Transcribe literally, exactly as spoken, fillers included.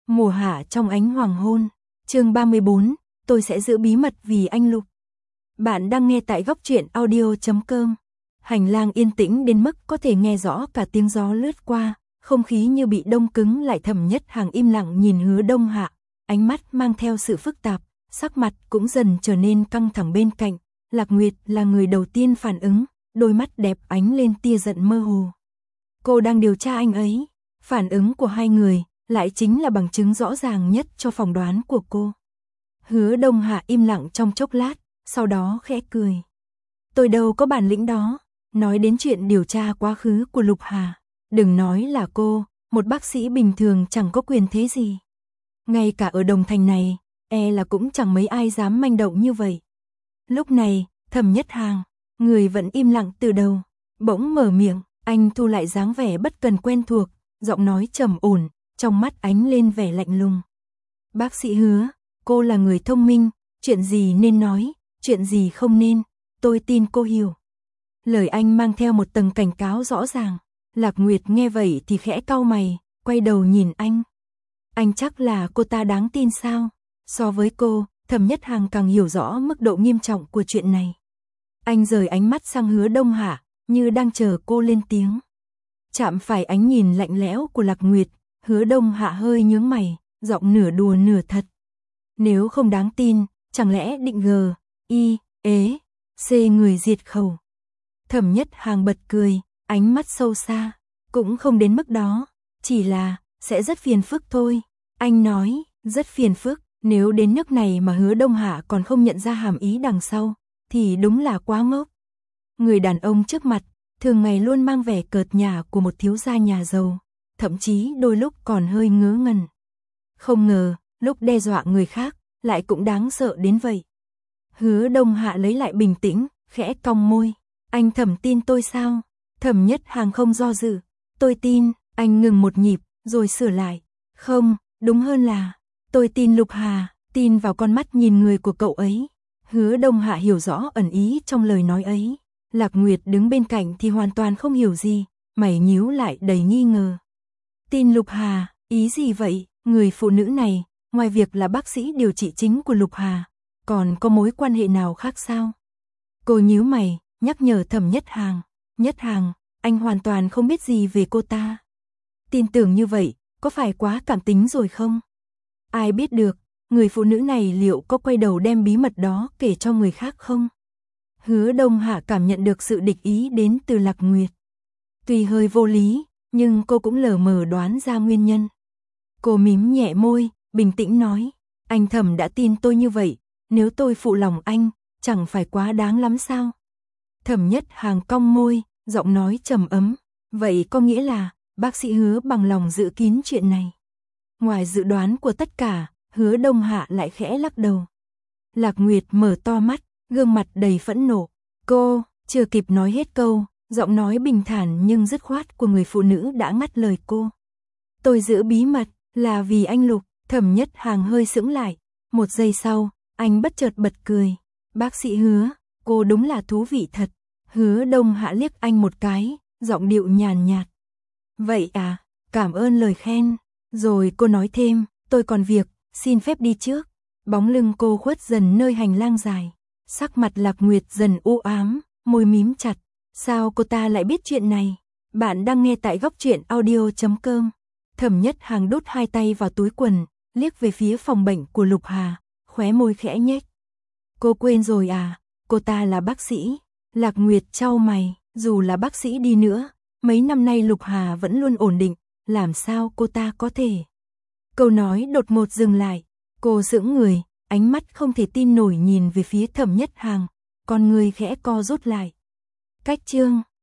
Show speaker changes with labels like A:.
A: Mùa hạ trong ánh hoàng hôn. Chương ba mươi bốn, tôi sẽ giữ bí mật vì anh Lục. Bạn đang nghe tại góc truyện audio chấm com. Hành lang yên tĩnh đến mức có thể nghe rõ cả tiếng gió lướt qua, không khí như bị đông cứng lại. Thẩm Nhất Hàng im lặng nhìn Hứa Đông Hạ, ánh mắt mang theo sự phức tạp, sắc mặt cũng dần trở nên căng thẳng. Bên cạnh, Lạc Nguyệt là người đầu tiên phản ứng, đôi mắt đẹp ánh lên tia giận mơ hồ. Cô đang điều tra anh ấy. Phản ứng của hai người lại chính là bằng chứng rõ ràng nhất cho phỏng đoán của cô. Hứa Đông Hạ im lặng trong chốc lát, sau đó khẽ cười. Tôi đâu có bản lĩnh đó. Nói đến chuyện điều tra quá khứ của Lục Hà, đừng nói là cô, một bác sĩ bình thường chẳng có quyền thế gì. Ngay cả ở Đồng Thành này, e là cũng chẳng mấy ai dám manh động như vậy. Lúc này, Thẩm Nhất Hàng, người vẫn im lặng từ đầu, bỗng mở miệng. Anh thu lại dáng vẻ bất cần quen thuộc, giọng nói trầm ổn, trong mắt ánh lên vẻ lạnh lùng. Bác sĩ Hứa, cô là người thông minh, chuyện gì nên nói, chuyện gì không nên, tôi tin cô hiểu. Lời anh mang theo một tầng cảnh cáo rõ ràng. Lạc Nguyệt nghe vậy thì khẽ cau mày, quay đầu nhìn anh. Anh chắc là cô ta đáng tin sao? So với cô, Thẩm Nhất Hàng càng hiểu rõ mức độ nghiêm trọng của chuyện này. Anh rời ánh mắt sang Hứa Đông Hạ, như đang chờ cô lên tiếng. Chạm phải ánh nhìn lạnh lẽo của Lạc Nguyệt, Hứa Đông Hạ hơi nhướng mày, giọng nửa đùa nửa thật. Nếu không đáng tin, chẳng lẽ định gờ, y, ế, xê người diệt khẩu. Thẩm Nhất Hàng bật cười, ánh mắt sâu xa. Cũng không đến mức đó, chỉ là, sẽ rất phiền phức thôi. Anh nói, rất phiền phức, nếu đến nước này mà Hứa Đông Hạ còn không nhận ra hàm ý đằng sau, thì đúng là quá ngốc. Người đàn ông trước mặt, thường ngày luôn mang vẻ cợt nhả của một thiếu gia nhà giàu, thậm chí đôi lúc còn hơi ngớ ngẩn. Không ngờ, lúc đe dọa người khác, lại cũng đáng sợ đến vậy. Hứa Đông Hạ lấy lại bình tĩnh, khẽ cong môi. Anh Thẩm tin tôi sao? Thẩm Nhất Hàng không do dự. Tôi tin. Anh ngừng một nhịp, rồi sửa lại. Không, đúng hơn là, tôi tin Lục Hà, tin vào con mắt nhìn người của cậu ấy. Hứa Đông Hạ hiểu rõ ẩn ý trong lời nói ấy. Lạc Nguyệt đứng bên cạnh thì hoàn toàn không hiểu gì, mày nhíu lại đầy nghi ngờ. Tin Lục Hà, ý gì vậy? Người phụ nữ này, ngoài việc là bác sĩ điều trị chính của Lục Hà, còn có mối quan hệ nào khác sao? Cô nhíu mày, nhắc nhở Thẩm Nhất Hàng. Nhất Hàng, anh hoàn toàn không biết gì về cô ta. Tin tưởng như vậy, có phải quá cảm tính rồi không? Ai biết được, người phụ nữ này liệu có quay đầu đem bí mật đó kể cho người khác không? Hứa Đông Hạ cảm nhận được sự địch ý đến từ Lạc Nguyệt. Tuy hơi vô lý, nhưng cô cũng lờ mờ đoán ra nguyên nhân. Cô mím nhẹ môi, bình tĩnh nói. Anh Thẩm đã tin tôi như vậy, nếu tôi phụ lòng anh, chẳng phải quá đáng lắm sao? Thẩm Nhất Hàng cong môi, giọng nói trầm ấm. Vậy có nghĩa là, bác sĩ Hứa bằng lòng giữ kín chuyện này. Ngoài dự đoán của tất cả, Hứa Đông Hạ lại khẽ lắc đầu. Lạc Nguyệt mở to mắt, gương mặt đầy phẫn nộ. Cô, chưa kịp nói hết câu, giọng nói bình thản nhưng dứt khoát của người phụ nữ đã ngắt lời cô. Tôi giữ bí mật, là vì anh Lục. Thẩm Nhất Hàng hơi sững lại. Một giây sau, anh bất chợt bật cười. Bác sĩ Hứa, cô đúng là thú vị thật. Hứa Đông Hạ liếc anh một cái, giọng điệu nhàn nhạt. Vậy à, cảm ơn lời khen. Rồi cô nói thêm, tôi còn việc, xin phép đi trước. Bóng lưng cô khuất dần nơi hành lang dài. Sắc mặt Lạc Nguyệt dần u ám, môi mím chặt. Sao cô ta lại biết chuyện này? Bạn đang nghe tại góc truyện audio chấm com. Thẩm Nhất Hàng đút hai tay vào túi quần, liếc về phía phòng bệnh của Lục Hà, khóe môi khẽ nhếch. Cô quên rồi à, cô ta là bác sĩ. Lạc Nguyệt chau mày, dù là bác sĩ đi nữa, mấy năm nay Lục Hà vẫn luôn ổn định, làm sao cô ta có thể? Câu nói đột ngột dừng lại, cô sững người, ánh mắt không thể tin nổi nhìn về phía Thẩm Nhất Hàng, con người khẽ co rút lại. Cách chương